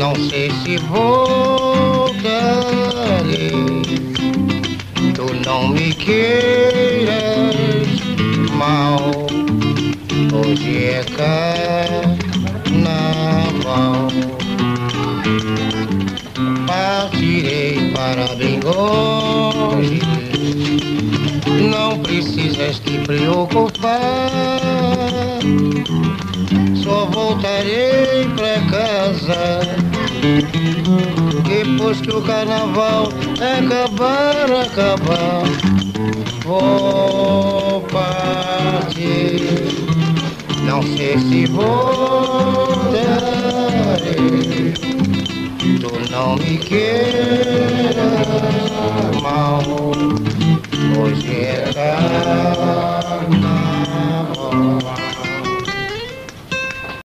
Não sei se voltarei. Tu não me queiras mal. Hoje é carnaval. Partirei para bem longe. Não precisas te preocupar. Só voltarei pra casa depois que o carnaval acabar. Vou partir. Não sei se voltarei. Tu não me queiras mal. Hoje é carnaval.